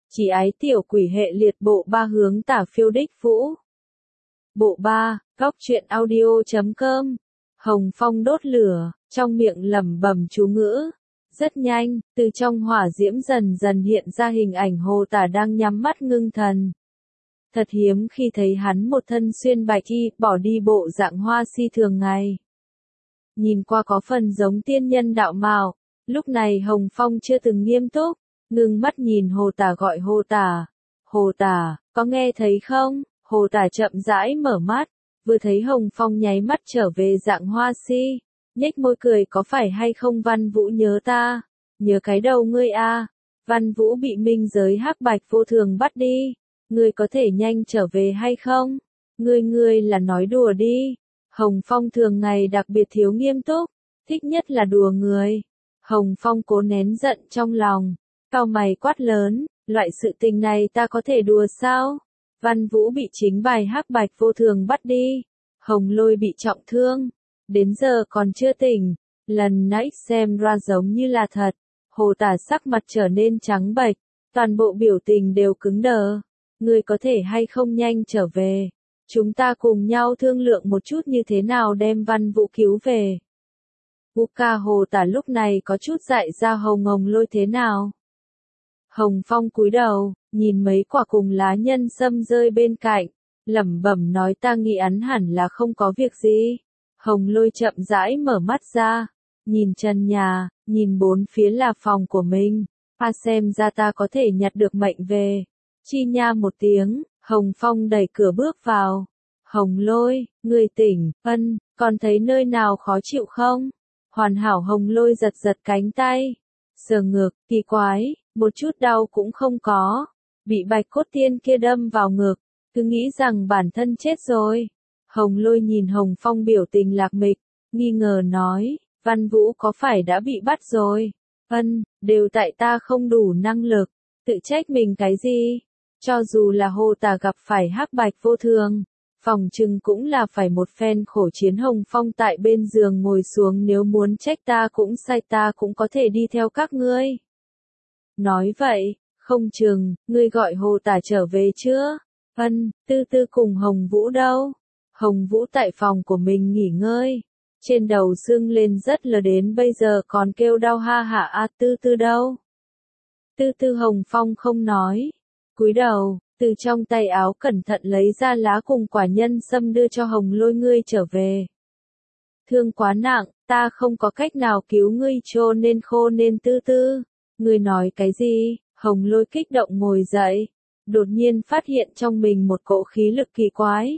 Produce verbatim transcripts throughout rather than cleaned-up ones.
Chỉ ái tiểu quỷ hệ liệt bộ ba hướng tả phiêu đích vũ. Bộ ba, góc truyện audio chấm com. Hồng Phong đốt lửa, trong miệng lẩm bẩm chú ngữ. Rất nhanh, từ trong hỏa diễm dần dần hiện ra hình ảnh Hồ Tả đang nhắm mắt ngưng thần. Thật hiếm khi thấy hắn một thân xuyên bạch y, bỏ đi bộ dạng hoa si thường ngày. Nhìn qua có phần giống tiên nhân đạo mạo, lúc này Hồng Phong chưa từng nghiêm túc, ngưng mắt nhìn Hồ Tả gọi Hồ Tả. Hồ Tả, có nghe thấy không? Hồ Tả chậm rãi mở mắt, vừa thấy Hồng Phong nháy mắt trở về dạng hoa si, nhếch môi cười, có phải hay không Văn Vũ nhớ ta? Nhớ cái đầu ngươi a? Văn Vũ bị minh giới hắc bạch vô thường bắt đi, ngươi có thể nhanh trở về hay không? Ngươi ngươi là nói đùa đi. Hồng Phong thường ngày đặc biệt thiếu nghiêm túc, thích nhất là đùa người. Hồng Phong cố nén giận trong lòng, cau mày quát lớn, loại sự tình này ta có thể đùa sao? Văn Vũ bị chính bài hắc bạch vô thường bắt đi, Hồng Lôi bị trọng thương, đến giờ còn chưa tỉnh, lần nãy xem ra giống như là thật. Hồ Tả sắc mặt trở nên trắng bệch, toàn bộ biểu tình đều cứng đờ. Ngươi có thể hay không nhanh trở về? Chúng ta cùng nhau thương lượng một chút như thế nào đem Văn Vũ cứu về. Vũ ca Hồ Tả lúc này có chút dại ra Hồng Hồng Lôi thế nào? Hồng Phong cúi đầu, nhìn mấy quả cùng lá nhân sâm rơi bên cạnh, lẩm bẩm nói ta nghĩ hắn hẳn là không có việc gì. Hồng Lôi chậm rãi mở mắt ra, nhìn trần nhà, nhìn bốn phía là phòng của mình. À xem ra ta có thể nhặt được mệnh về. Chi nha một tiếng, Hồng Phong đẩy cửa bước vào. Hồng Lôi, người tỉnh, ân, còn thấy nơi nào khó chịu không? Hoàn hảo Hồng Lôi giật giật cánh tay, sờ ngực, kỳ quái, một chút đau cũng không có. Bị bạch cốt tiên kia đâm vào ngực, cứ nghĩ rằng bản thân chết rồi. Hồng Lôi nhìn Hồng Phong biểu tình lạc mịch, nghi ngờ nói, Văn Vũ có phải đã bị bắt rồi? Ân, đều tại ta không đủ năng lực, tự trách mình cái gì? Cho dù là Hồ Tả gặp phải hắc bạch vô thường, phòng trừng cũng là phải một phen khổ chiến. Hồng Phong tại bên giường ngồi xuống, nếu muốn trách ta cũng sai, ta cũng có thể đi theo các ngươi. Nói vậy, không chừng, ngươi gọi Hồ Tả trở về chưa? Ân, Tư Tư cùng Hồng Vũ đâu? Hồng Vũ tại phòng của mình nghỉ ngơi, trên đầu sưng lên rất là đến bây giờ còn kêu đau ha hả. A Tư Tư đâu? Tư Tư Hồng Phong không nói, cúi đầu, từ trong tay áo cẩn thận lấy ra lá cùng quả nhân sâm đưa cho Hồng Lôi, ngươi trở về. Thương quá nặng, ta không có cách nào cứu ngươi cho nên khô nên Tư Tư. Ngươi nói cái gì? Hồng Lôi kích động ngồi dậy, đột nhiên phát hiện trong mình một cỗ khí lực kỳ quái.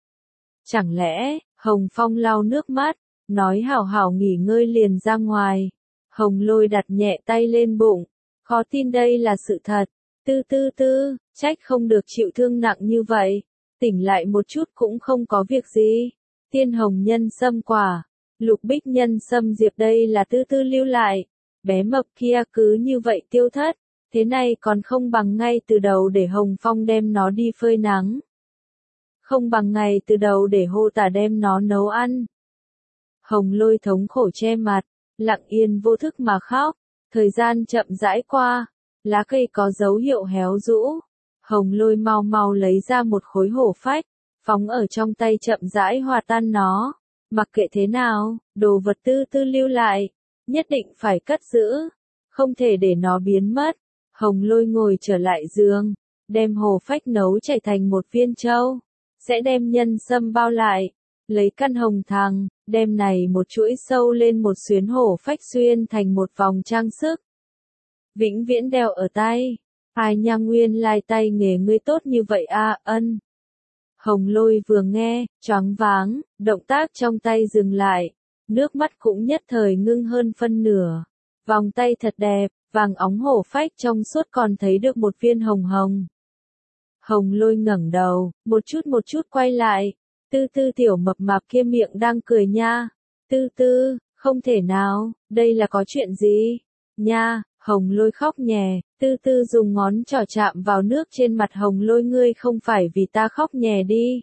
Chẳng lẽ, Hồng Phong lau nước mắt, nói hảo hảo nghỉ ngơi liền ra ngoài. Hồng Lôi đặt nhẹ tay lên bụng, khó tin đây là sự thật. Tư tư tư, trách không được chịu thương nặng như vậy, tỉnh lại một chút cũng không có việc gì. Tiên hồng nhân sâm quả, lục bích nhân sâm diệp đây là Tư Tư lưu lại, bé mập kia cứ như vậy tiêu thất, thế này còn không bằng ngay từ đầu để Hồng Phong đem nó đi phơi nắng. Không bằng ngày từ đầu để Hồ Tả đem nó nấu ăn. Hồng Lôi thống khổ che mặt, lặng yên vô thức mà khóc, thời gian chậm rãi qua. Lá cây có dấu hiệu héo rũ. Hồng Lôi mau mau lấy ra một khối hổ phách, phóng ở trong tay chậm rãi hòa tan nó. Mặc kệ thế nào, đồ vật Tư Tư lưu lại, nhất định phải cất giữ, không thể để nó biến mất. Hồng Lôi ngồi trở lại giường, đem hổ phách nấu chảy thành một viên châu, sẽ đem nhân sâm bao lại, lấy căn hồng thằng, đem này một chuỗi sâu lên một xuyến hổ phách xuyên thành một vòng trang sức. Vĩnh viễn đeo ở tay. Ai nha, nguyên lai tay nghề ngươi tốt như vậy a. Ân. Hồng Lôi vừa nghe, choáng váng, động tác trong tay dừng lại, nước mắt cũng nhất thời ngưng hơn phân nửa. Vòng tay thật đẹp, vàng óng hổ phách trong suốt, còn thấy được một viên hồng hồng. Hồng Lôi ngẩng đầu, một chút một chút quay lại, Tư Tư tiểu mập mạp kia miệng đang cười nha. Tư Tư, không thể nào, đây là có chuyện gì? Nha. Hồng Lôi khóc nhè, Tư Tư dùng ngón trỏ chạm vào nước trên mặt Hồng Lôi, ngươi không phải vì ta khóc nhè đi.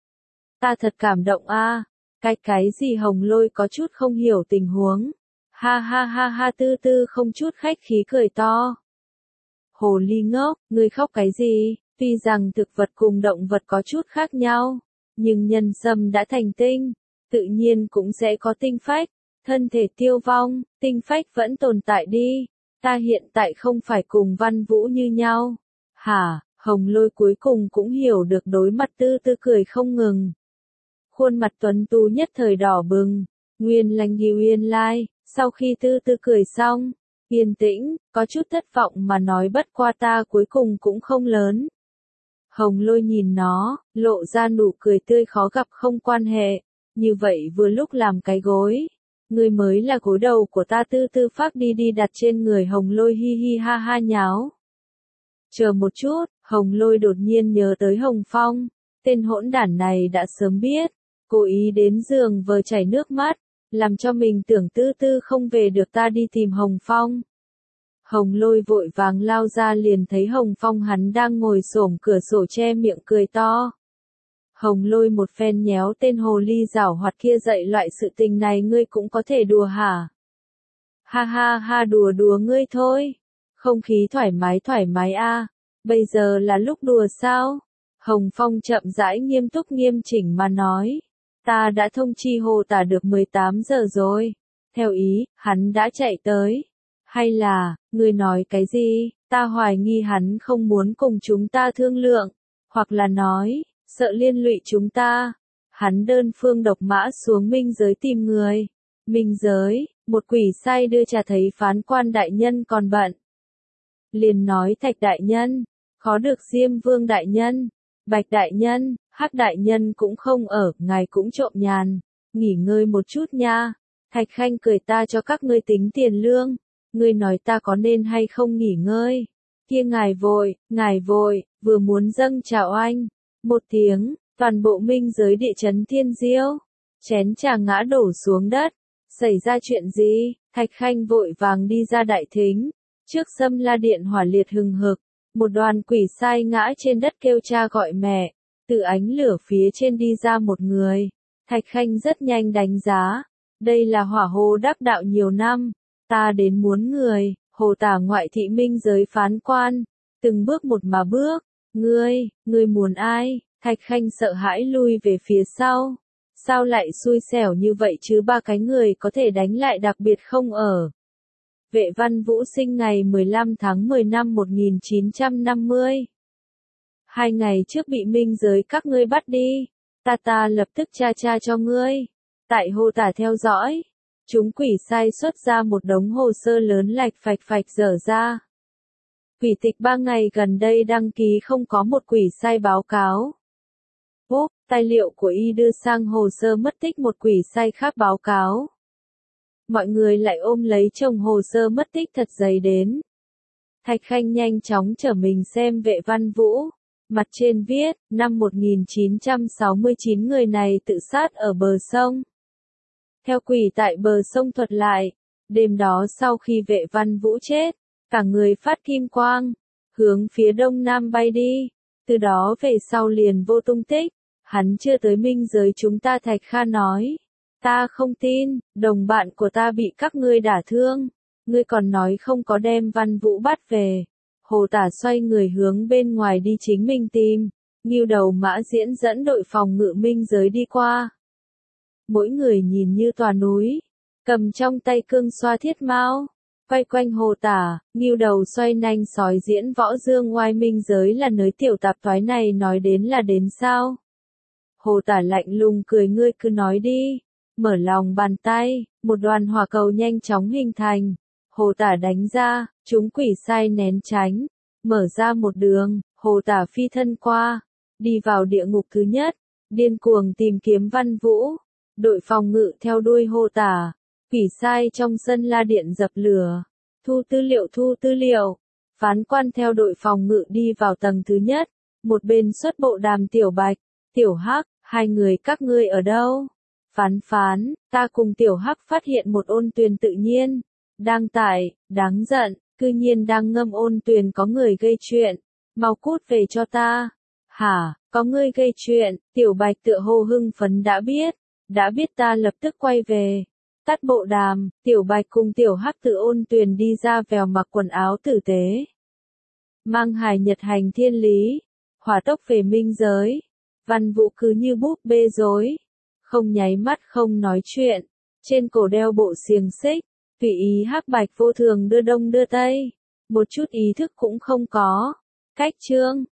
Ta thật cảm động a. À. Cái cái gì? Hồng Lôi có chút không hiểu tình huống. Ha ha ha ha. Tư Tư không chút khách khí cười to. Hồ ly ngốc, ngươi khóc cái gì? Tuy rằng thực vật cùng động vật có chút khác nhau, nhưng nhân sâm đã thành tinh, tự nhiên cũng sẽ có tinh phách, thân thể tiêu vong, tinh phách vẫn tồn tại đi. Ta hiện tại không phải cùng Văn Vũ như nhau. Hả, Hồng Lôi cuối cùng cũng hiểu được, đối mặt Tư Tư cười không ngừng. Khuôn mặt tuấn tú nhất thời đỏ bừng, nguyên lành yêu yên lai, sau khi Tư Tư cười xong, yên tĩnh, có chút thất vọng mà nói bất qua ta cuối cùng cũng không lớn. Hồng Lôi nhìn nó, lộ ra nụ cười tươi khó gặp không quan hệ, như vậy vừa lúc làm cái gối. Ngươi mới là gối đầu của ta. Tư Tư phác đi đi đặt trên người Hồng Lôi hi hi ha ha nháo. Chờ một chút, Hồng Lôi đột nhiên nhớ tới Hồng Phong, tên hỗn đản này đã sớm biết, cố ý đến giường vờ chảy nước mắt, làm cho mình tưởng Tư Tư không về được, ta đi tìm Hồng Phong. Hồng Lôi vội vàng lao ra liền thấy Hồng Phong hắn đang ngồi xổm cửa sổ che miệng cười to. Hồng Lôi một phen nhéo tên hồ ly giảo hoạt kia dậy, loại sự tình này ngươi cũng có thể đùa hả? Ha ha ha, đùa đùa ngươi thôi. Không khí thoải mái thoải mái a, bây giờ là lúc đùa sao? Hồng Phong chậm rãi nghiêm túc nghiêm chỉnh mà nói. Ta đã thông chi Hồ Tả được mười tám giờ rồi. Theo ý, hắn đã chạy tới. Hay là, ngươi nói cái gì? Ta hoài nghi hắn không muốn cùng chúng ta thương lượng. Hoặc là nói, sợ liên lụy chúng ta. Hắn đơn phương độc mã xuống minh giới tìm người. Minh giới, một quỷ sai đưa trà thấy phán quan đại nhân còn bận. Liền nói Thạch đại nhân, khó được Diêm Vương đại nhân, Bạch đại nhân, Hắc đại nhân cũng không ở, ngài cũng trộm nhàn, nghỉ ngơi một chút nha. Thạch Khanh cười, ta cho các ngươi tính tiền lương, ngươi nói ta có nên hay không nghỉ ngơi. Kia ngài vội, ngài vội, vừa muốn dâng chào anh. Một tiếng, toàn bộ minh giới địa chấn thiên diêu, chén trà ngã đổ xuống đất. Xảy ra chuyện gì? Thạch Khanh vội vàng đi ra đại thính. Trước Sâm La Điện hỏa liệt hừng hực, một đoàn quỷ sai ngã trên đất kêu cha gọi mẹ. Từ ánh lửa phía trên đi ra một người. Thạch Khanh rất nhanh đánh giá. Đây là hỏa hồ đắc đạo nhiều năm. Ta đến muốn người, Hồ Tả ngoại thị minh giới phán quan. Từng bước một mà bước. Ngươi, ngươi muốn ai? Thạch Khanh sợ hãi lui về phía sau. Sao lại xui xẻo như vậy chứ, ba cái người có thể đánh lại đặc biệt không ở. Vệ Văn Vũ sinh ngày mười lăm tháng mười năm một nghìn chín trăm năm mươi. Hai ngày trước bị minh giới các ngươi bắt đi. Ta ta lập tức tra tra cho ngươi. Tại Hồ Tả theo dõi. Chúng quỷ sai xuất ra một đống hồ sơ lớn lạch phạch phạch dở ra. Quỷ tịch ba ngày gần đây đăng ký không có một quỷ sai báo cáo. Úp, tài liệu của y đưa sang hồ sơ mất tích một quỷ sai khác báo cáo. Mọi người lại ôm lấy chồng hồ sơ mất tích thật dày đến. Thạch Khanh nhanh chóng trở mình xem Vệ Văn Vũ. Mặt trên viết, năm một nghìn chín trăm sáu mươi chín người này tự sát ở bờ sông. Theo quỷ tại bờ sông thuật lại, đêm đó sau khi Vệ Văn Vũ chết, cả người phát kim quang, hướng phía đông nam bay đi. Từ đó về sau liền vô tung tích. Hắn chưa tới minh giới chúng ta. Thạch Kha nói. Ta không tin, đồng bạn của ta bị các ngươi đả thương. Ngươi còn nói không có đem Văn Vũ bắt về. Hồ Tả xoay người hướng bên ngoài đi chính mình tìm. Ngưu Đầu Mã Diễn dẫn đội phòng ngự minh giới đi qua. Mỗi người nhìn như tòa núi, cầm trong tay cương xoa thiết mao. Quay quanh Hồ Tả, Ngưu Đầu xoay nanh sói diễn võ dương oai minh giới là nơi tiểu tạp thoái này nói đến là đến sao? Hồ Tả lạnh lùng cười, ngươi cứ nói đi. Mở lòng bàn tay, một đoàn hỏa cầu nhanh chóng hình thành. Hồ Tả đánh ra, chúng quỷ sai nén tránh. Mở ra một đường, Hồ Tả phi thân qua. Đi vào địa ngục thứ nhất, điên cuồng tìm kiếm Văn Vũ. Đội phòng ngự theo đuôi Hồ Tả. Quỷ sai trong sân La Điện dập lửa. Thu tư liệu thu tư liệu. Phán quan theo đội phòng ngự đi vào tầng thứ nhất. Một bên xuất bộ đàm Tiểu Bạch, Tiểu Hắc, hai người các ngươi ở đâu? Phán phán, ta cùng Tiểu Hắc phát hiện một ôn tuyền tự nhiên. Đang tại, đáng giận, cư nhiên đang ngâm ôn tuyền có người gây chuyện. Mau cút về cho ta. Hả, có người gây chuyện? Tiểu Bạch tựa hồ hưng phấn đã biết. Đã biết ta lập tức quay về. Tắt bộ đàm, Tiểu Bạch cùng Tiểu Hắc từ ôn tuyền đi ra vèo mặc quần áo tử tế. mang hài nhật hành thiên lý, hỏa tốc về minh giới. Văn Vũ cứ như búp bê rối, không nháy mắt không nói chuyện, trên cổ đeo bộ xiềng xích, tùy ý hắc bạch vô thường đưa đông đưa tây, một chút ý thức cũng không có. Cách chương